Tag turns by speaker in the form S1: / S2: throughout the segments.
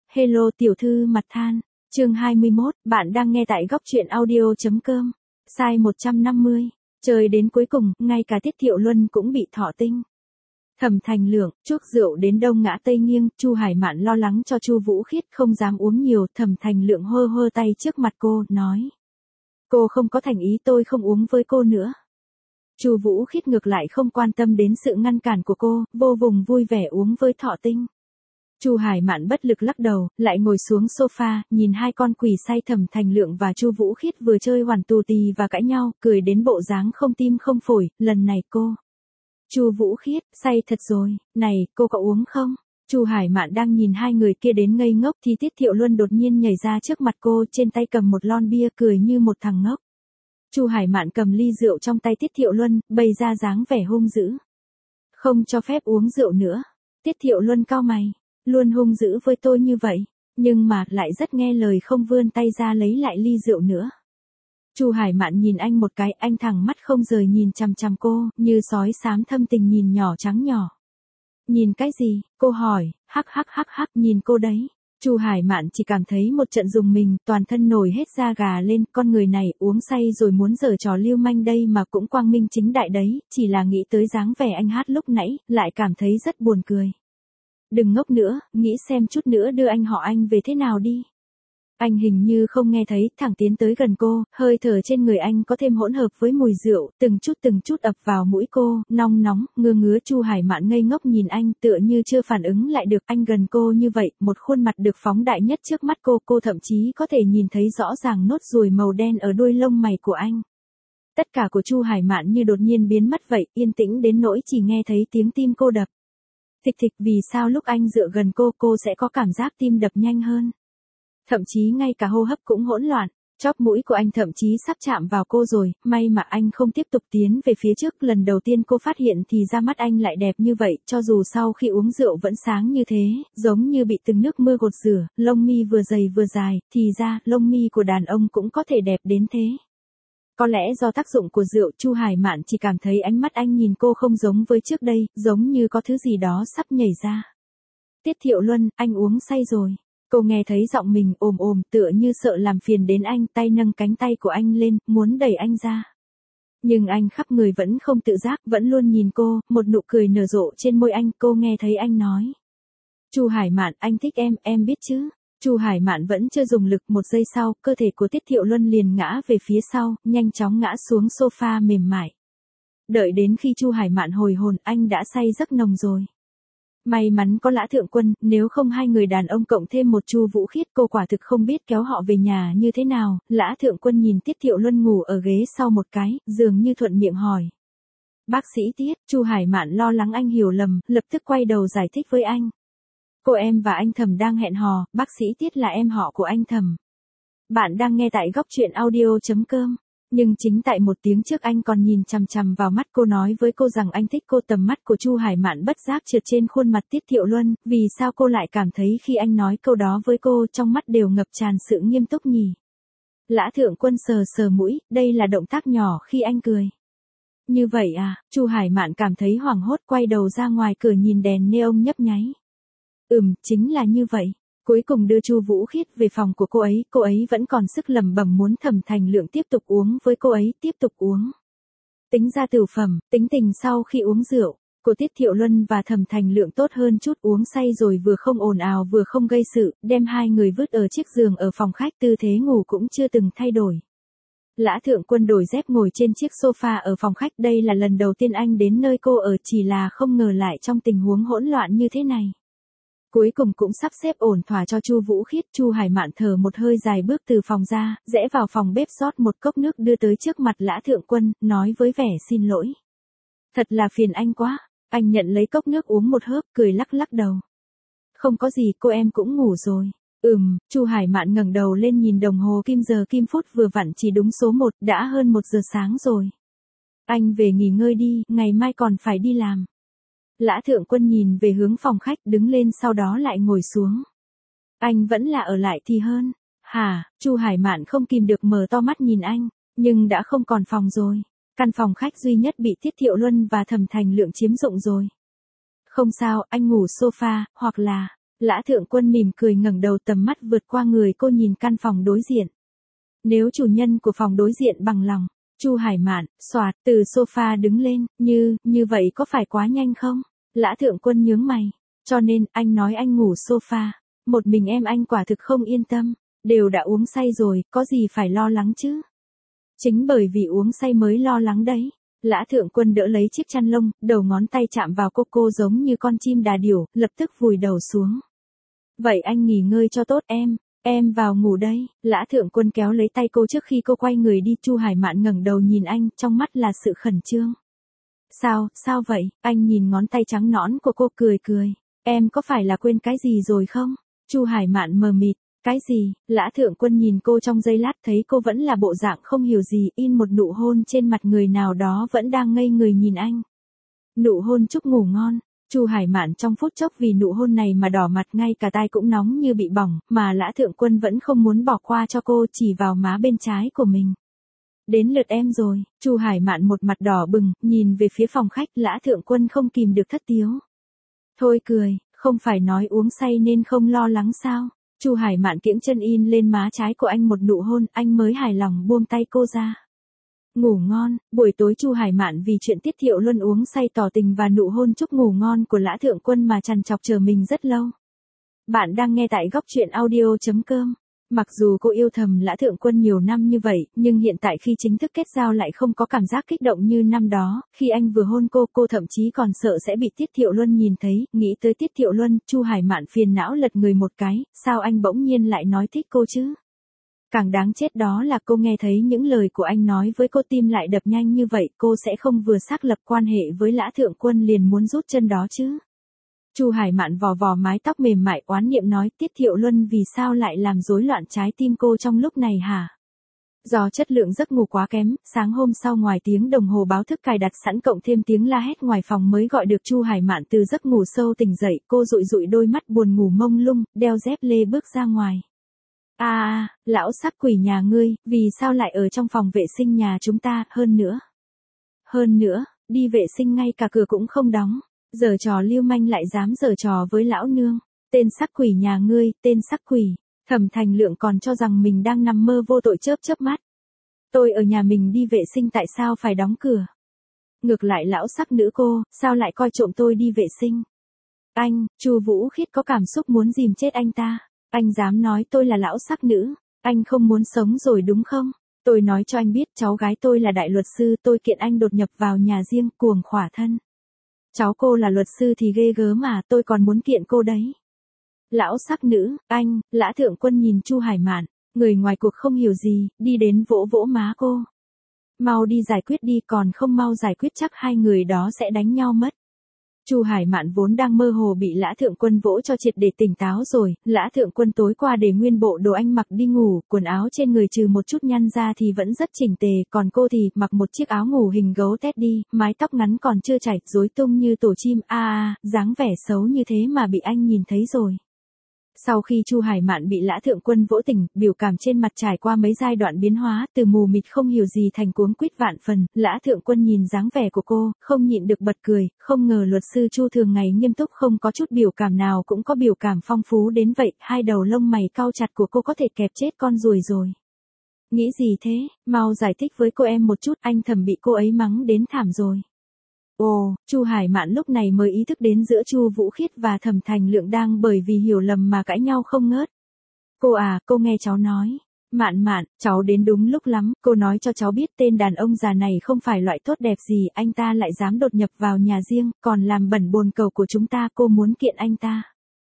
S1: Hello tiểu thư mặt than. Chương 21, bạn đang nghe tại góc truyện audio.com. Sai 150. Chơi đến cuối cùng, ngay cả Tiết Thiệu Luân cũng bị thọ tinh. Thẩm Thành Lượng, chuốc rượu đến đông ngã tây nghiêng, Chu Hải Mạn lo lắng cho Chu Vũ Khiết không dám uống nhiều, Thẩm Thành Lượng hơ hơ tay trước mặt cô, nói: "Cô không có thành ý, tôi không uống với cô nữa." Chu Vũ Khiết ngược lại không quan tâm đến sự ngăn cản của cô, vô cùng vui vẻ uống với thọ tinh. Chu Hải Mạn bất lực lắc đầu, lại ngồi xuống sofa, nhìn hai con quỷ say Thẩm Thành Lượng và Chu Vũ Khiết vừa chơi hoàn tù tì và cãi nhau, cười đến bộ dáng không tim không phổi, lần này cô. Chu Vũ Khiết, say thật rồi, này, cô có uống không? Chu Hải Mạn đang nhìn hai người kia đến ngây ngốc thì Tiết Thiệu Luân đột nhiên nhảy ra trước mặt cô, trên tay cầm một lon bia, cười như một thằng ngốc. Chu Hải Mạn cầm ly rượu trong tay Tiết Thiệu Luân, bày ra dáng vẻ hung dữ. Không cho phép uống rượu nữa. Tiết Thiệu Luân cau mày, luôn hung dữ với tôi như vậy, nhưng mà lại rất nghe lời, không vươn tay ra lấy lại ly rượu nữa. Chu Hải Mạn nhìn anh một cái, anh thẳng mắt không rời nhìn chằm chằm cô, như sói xám thâm tình nhìn nhỏ trắng nhỏ. Nhìn cái gì? Cô hỏi, hắc, nhìn cô đấy. Chu Hải Mạn chỉ cảm thấy một trận rùng mình, toàn thân nổi hết da gà lên, con người này uống say rồi muốn giở trò lưu manh đây mà cũng quang minh chính đại đấy, chỉ là nghĩ tới dáng vẻ anh hát lúc nãy, lại cảm thấy rất buồn cười. Đừng ngốc nữa, nghĩ xem chút nữa đưa anh họ Anh về thế nào đi. Anh hình như không nghe thấy, thẳng tiến tới gần cô, hơi thở trên người anh có thêm hỗn hợp với mùi rượu, từng chút ập vào mũi cô, nóng nóng, ngứa. Chu Hải Mạn ngây ngốc nhìn anh, tựa như chưa phản ứng lại được anh gần cô như vậy, một khuôn mặt được phóng đại nhất trước mắt cô thậm chí có thể nhìn thấy rõ ràng nốt ruồi màu đen ở đuôi lông mày của anh. Tất cả của Chu Hải Mạn như đột nhiên biến mất vậy, yên tĩnh đến nỗi chỉ nghe thấy tiếng tim cô đập. Thịch, vì sao lúc anh dựa gần cô sẽ có cảm giác tim đập nhanh hơn? Thậm chí ngay cả hô hấp cũng hỗn loạn, chóp mũi của anh thậm chí sắp chạm vào cô rồi, may mà anh không tiếp tục tiến về phía trước, lần đầu tiên cô phát hiện thì da mắt anh lại đẹp như vậy, cho dù sau khi uống rượu vẫn sáng như thế, giống như bị từng nước mưa gột rửa, lông mi vừa dày vừa dài, thì ra, lông mi của đàn ông cũng có thể đẹp đến thế. Có lẽ do tác dụng của rượu, Chu Hải Mạn chỉ cảm thấy ánh mắt anh nhìn cô không giống với trước đây, giống như có thứ gì đó sắp nhảy ra. Tiết Thiệu Luân, anh uống say rồi. Cô nghe thấy giọng mình ồm tựa như sợ làm phiền đến anh, tay nâng cánh tay của anh lên, muốn đẩy anh ra. Nhưng anh khắp người vẫn không tự giác, vẫn luôn nhìn cô, một nụ cười nở rộ trên môi anh, cô nghe thấy anh nói. Chu Hải Mạn, anh thích em biết chứ. Chu Hải Mạn vẫn chưa dùng lực, một giây sau, cơ thể của Tiết Thiệu Luân liền ngã về phía sau, nhanh chóng ngã xuống sofa mềm mại. Đợi đến khi Chu Hải Mạn hồi hồn, anh đã say giấc nồng rồi. May mắn có Lã Thượng Quân, nếu không hai người đàn ông cộng thêm một Chu Vũ Khiết, cô quả thực không biết kéo họ về nhà như thế nào. Lã Thượng Quân nhìn Tiết Thiệu Luân ngủ ở ghế sau một cái, dường như thuận miệng hỏi. Bác sĩ Tiết, Chu Hải Mạn lo lắng anh hiểu lầm, lập tức quay đầu giải thích với anh. Cô em và anh Thẩm đang hẹn hò, bác sĩ Tiết là em họ của anh Thẩm. Bạn đang nghe tại góc truyện audio.com. Nhưng chính tại một tiếng trước anh còn nhìn chằm chằm vào mắt cô, nói với cô rằng anh thích cô. Tầm mắt của Chu Hải Mạn bất giác trượt trên khuôn mặt Tiết Thiệu Luân, vì sao cô lại cảm thấy khi anh nói câu đó với cô trong mắt đều ngập tràn sự nghiêm túc nhỉ? Lã Thượng Quân sờ mũi, đây là động tác nhỏ khi anh cười. Như vậy à? Chu Hải Mạn cảm thấy hoảng hốt, quay đầu ra ngoài cửa nhìn đèn neon nhấp nháy. Chính là như vậy. Cuối cùng đưa Chu Vũ Khiết về phòng của cô ấy vẫn còn sức lẩm bẩm muốn Thẩm Thành Lượng tiếp tục uống với cô ấy, tiếp tục uống. Tính ra tửu phẩm, tính tình sau khi uống rượu, cô Tiết Thiệu Luân và Thẩm Thành Lượng tốt hơn chút, uống say rồi vừa không ồn ào vừa không gây sự, đem hai người vứt ở chiếc giường ở phòng khách, tư thế ngủ cũng chưa từng thay đổi. Lã Thượng Quân đổi dép ngồi trên chiếc sofa ở phòng khách, đây là lần đầu tiên anh đến nơi cô ở, chỉ là không ngờ lại trong tình huống hỗn loạn như thế này. Cuối cùng cũng sắp xếp ổn thỏa cho Chu Vũ Khiết, Chu Hải Mạn thở một hơi dài bước từ phòng ra, rẽ vào phòng bếp rót một cốc nước đưa tới trước mặt Lã Thượng Quân, nói với vẻ xin lỗi. Thật là phiền anh quá. Anh nhận lấy cốc nước uống một hớp, cười lắc đầu. Không có gì, cô em cũng ngủ rồi. Chu Hải Mạn ngẩng đầu lên nhìn đồng hồ kim giờ kim phút, vừa vặn chỉ đúng số 1, đã hơn 1 giờ sáng rồi. Anh về nghỉ ngơi đi, ngày mai còn phải đi làm. Lã Thượng Quân nhìn về hướng phòng khách, đứng lên sau đó lại ngồi xuống. Anh vẫn là ở lại thì hơn. Hả? Chu Hải Mạn không kìm được mở to mắt nhìn anh, nhưng đã không còn phòng rồi. Căn phòng khách duy nhất bị Tiết Thiệu Luân và Thẩm Thành Lượng chiếm dụng rồi. Không sao, anh ngủ sofa, hoặc là, Lã Thượng Quân mỉm cười ngẩng đầu, tầm mắt vượt qua người cô nhìn căn phòng đối diện. Nếu chủ nhân của phòng đối diện bằng lòng, Chu Hải Mạn, xoạt, từ sofa đứng lên, như vậy có phải quá nhanh không? Lã Thượng Quân nhướng mày, cho nên, anh nói anh ngủ sofa, một mình em anh quả thực không yên tâm, đều đã uống say rồi, có gì phải lo lắng chứ? Chính bởi vì uống say mới lo lắng đấy. Lã Thượng Quân đỡ lấy chiếc chăn lông, đầu ngón tay chạm vào cô giống như con chim đà điểu, lập tức vùi đầu xuống. Vậy anh nghỉ ngơi cho tốt em vào ngủ đây. Lã Thượng Quân kéo lấy tay cô trước khi cô quay người đi. Chu Hải Mạn ngẩng đầu nhìn anh, trong mắt là sự khẩn trương. Sao vậy? Anh nhìn ngón tay trắng nõn của cô cười. Em có phải là quên cái gì rồi không? Chu Hải Mạn mờ mịt. Cái gì? Lã Thượng Quân nhìn cô trong giây lát, thấy cô vẫn là bộ dạng không hiểu gì, in một nụ hôn trên mặt người nào đó vẫn đang ngây người nhìn anh. Nụ hôn chúc ngủ ngon. Chu Hải Mạn trong phút chốc vì nụ hôn này mà đỏ mặt, ngay cả tai cũng nóng như bị bỏng, mà Lã Thượng Quân vẫn không muốn bỏ qua cho cô, chỉ vào má bên trái của mình. Đến lượt em rồi. Chu Hải Mạn một mặt đỏ bừng, nhìn về phía phòng khách. Lã Thượng Quân không kìm được thất tiếu. Thôi cười, không phải nói uống say nên không lo lắng sao? Chu Hải Mạn kiễng chân in lên má trái của anh một nụ hôn, anh mới hài lòng buông tay cô ra. Ngủ ngon. Buổi tối Chu Hải Mạn vì chuyện Tiết Thiệu Luân uống say tỏ tình và nụ hôn chúc ngủ ngon của Lã Thượng Quân mà trằn trọc chờ mình rất lâu. Bạn đang nghe tại góc truyện audio.com. Mặc dù cô yêu thầm Lã Thượng Quân nhiều năm như vậy, nhưng hiện tại khi chính thức kết giao lại không có cảm giác kích động như năm đó. Khi anh vừa hôn cô thậm chí còn sợ sẽ bị Tiết Thiệu Luân nhìn thấy. Nghĩ tới Tiết Thiệu Luân, Chu Hải Mạn phiền não lật người một cái, sao anh bỗng nhiên lại nói thích cô chứ? Càng đáng chết đó là cô nghe thấy những lời của anh nói với cô, tim lại đập nhanh như vậy, cô sẽ không vừa xác lập quan hệ với Lã Thượng Quân liền muốn rút chân đó chứ? Chu Hải Mạn vò mái tóc mềm mại, oán niệm nói, Tiết Thiệu Luân vì sao lại làm rối loạn trái tim cô trong lúc này hả? Do chất lượng giấc ngủ quá kém, sáng hôm sau ngoài tiếng đồng hồ báo thức cài đặt sẵn cộng thêm tiếng la hét ngoài phòng mới gọi được Chu Hải Mạn từ giấc ngủ sâu tỉnh dậy. Cô dụi đôi mắt buồn ngủ mông lung, đeo dép lê bước ra ngoài. Lão sắc quỷ nhà ngươi, vì sao lại ở trong phòng vệ sinh nhà chúng ta? Hơn nữa, đi vệ sinh ngay cả cửa cũng không đóng. Giở trò lưu manh lại dám giở trò với lão nương. Tên sắc quỷ nhà ngươi, tên sắc quỷ. Thẩm Thành Lượng còn cho rằng mình đang nằm mơ vô tội, chớp mắt. Tôi ở nhà mình đi vệ sinh tại sao phải đóng cửa? Ngược lại lão sắc nữ cô, sao lại coi trộm tôi đi vệ sinh? Anh, Chu Vũ Khiết có cảm xúc muốn dìm chết anh ta. Anh dám nói tôi là lão sắc nữ, anh không muốn sống rồi đúng không? Tôi nói cho anh biết, cháu gái tôi là đại luật sư, tôi kiện anh đột nhập vào nhà riêng, cuồng khỏa thân. Cháu cô là luật sư thì ghê gớm mà, tôi còn muốn kiện cô đấy. Lão sắc nữ, anh. Lã Thượng Quân nhìn Chu Hải Mạn, người ngoài cuộc không hiểu gì, đi đến vỗ má cô. Mau đi giải quyết đi, còn không mau giải quyết chắc hai người đó sẽ đánh nhau mất. Chu Hải Mạn vốn đang mơ hồ bị Lã Thượng Quân vỗ cho triệt để tỉnh táo rồi. Lã Thượng Quân tối qua để nguyên bộ đồ anh mặc đi ngủ, quần áo trên người trừ một chút nhăn ra thì vẫn rất chỉnh tề, còn cô thì mặc một chiếc áo ngủ hình gấu teddy, mái tóc ngắn còn chưa chảy, rối tung như tổ chim. Dáng vẻ xấu như thế mà bị anh nhìn thấy rồi. Sau khi Chu Hải Mạn bị Lã Thượng Quân vỗ tỉnh, biểu cảm trên mặt trải qua mấy giai đoạn biến hóa, từ mù mịt không hiểu gì thành cuống quýt vạn phần. Lã Thượng Quân nhìn dáng vẻ của cô, không nhịn được bật cười, không ngờ luật sư Chu thường ngày nghiêm túc không có chút biểu cảm nào cũng có biểu cảm phong phú đến vậy, hai đầu lông mày cau chặt của cô có thể kẹp chết con ruồi rồi. Nghĩ gì thế, mau giải thích với cô em một chút, anh thầm bị cô ấy mắng đến thảm rồi. Ồ, Chu Hải Mạn lúc này mới ý thức đến giữa Chu Vũ Khiết và Thẩm Thành Lượng đang bởi vì hiểu lầm mà cãi nhau không ngớt. Cô nghe cháu nói. Mạn, cháu đến đúng lúc lắm, cô nói cho cháu biết tên đàn ông già này không phải loại tốt đẹp gì, anh ta lại dám đột nhập vào nhà riêng, còn làm bẩn bồn cầu của chúng ta, cô muốn kiện anh ta.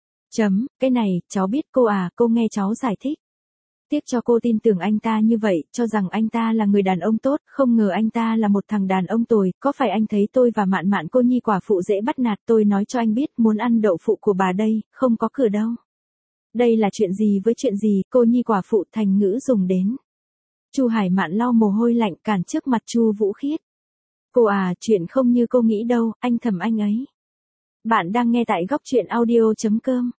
S1: Cái này, cháu biết cô nghe cháu giải thích. Tiếc cho cô tin tưởng anh ta như vậy, cho rằng anh ta là người đàn ông tốt, không ngờ anh ta là một thằng đàn ông tồi, có phải anh thấy tôi và Mạn cô nhi quả phụ dễ bắt nạt, tôi nói cho anh biết, muốn ăn đậu phụ của bà đây, không có cửa đâu. Đây là chuyện gì với chuyện gì, cô nhi quả phụ thành ngữ dùng đến. Chu Hải Mạn lau mồ hôi lạnh cản trước mặt Chu Vũ Khiết. Chuyện không như cô nghĩ đâu, anh thầm anh ấy. Bạn đang nghe tại góc truyện audio.com.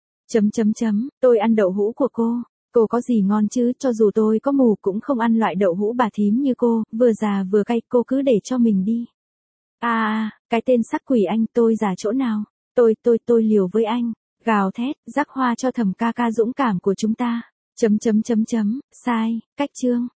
S1: Tôi ăn đậu hũ của cô. Cô có gì ngon chứ, cho dù tôi có mù cũng không ăn loại đậu hũ bà thím như cô, vừa già vừa cay, cô cứ để cho mình đi. Cái tên sắc quỷ anh, tôi già chỗ nào? Tôi liều với anh. Gào thét, rắc hoa cho Thẩm ca ca dũng cảm của chúng ta. Sai, cách chương.